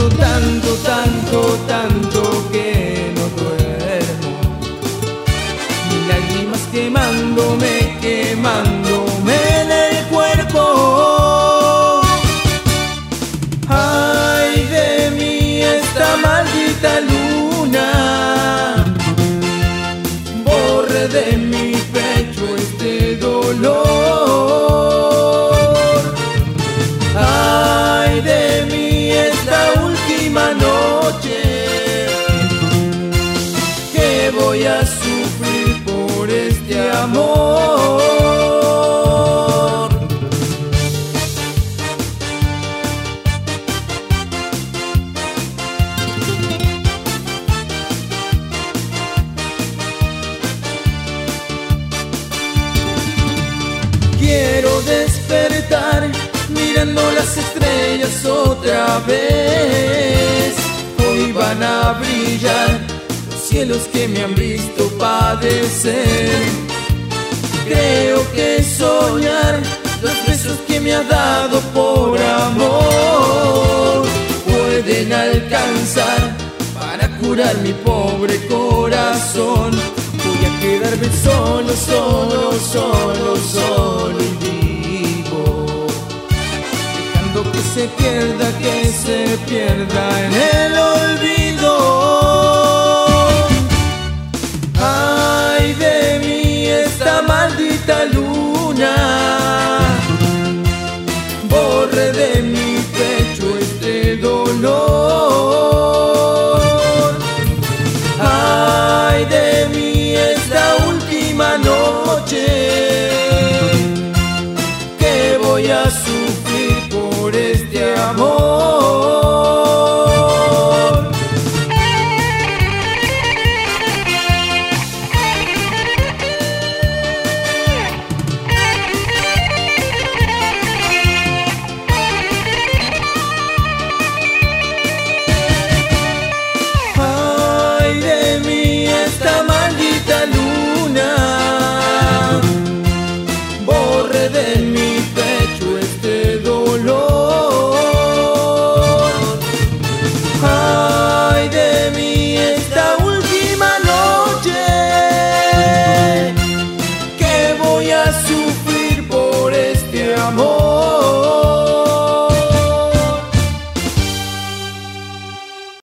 tanto que no duermo. Mis lágrimas quemándome en el cuerpo. Ay de mí esta maldita luna, borre de mi pecho este dolor. Ay de mí esta última noche que voy a sufrir por este amor. Quiero despertar mirando las estrellas otra vez. Hoy van a brillar los cielos que me han visto padecer. Creo que soñar los besos que me ha dado por amor pueden alcanzar para curar mi pobre corazón. Voy a quedarme solo y vivo, dejando que se pierda en el olvido. Ay de mí esta maldita luna, borre de mi pecho este dolor. Ay de mí esta última noche que voy a sufrir por este amor. Ay de mí esta maldita luna, borre de mi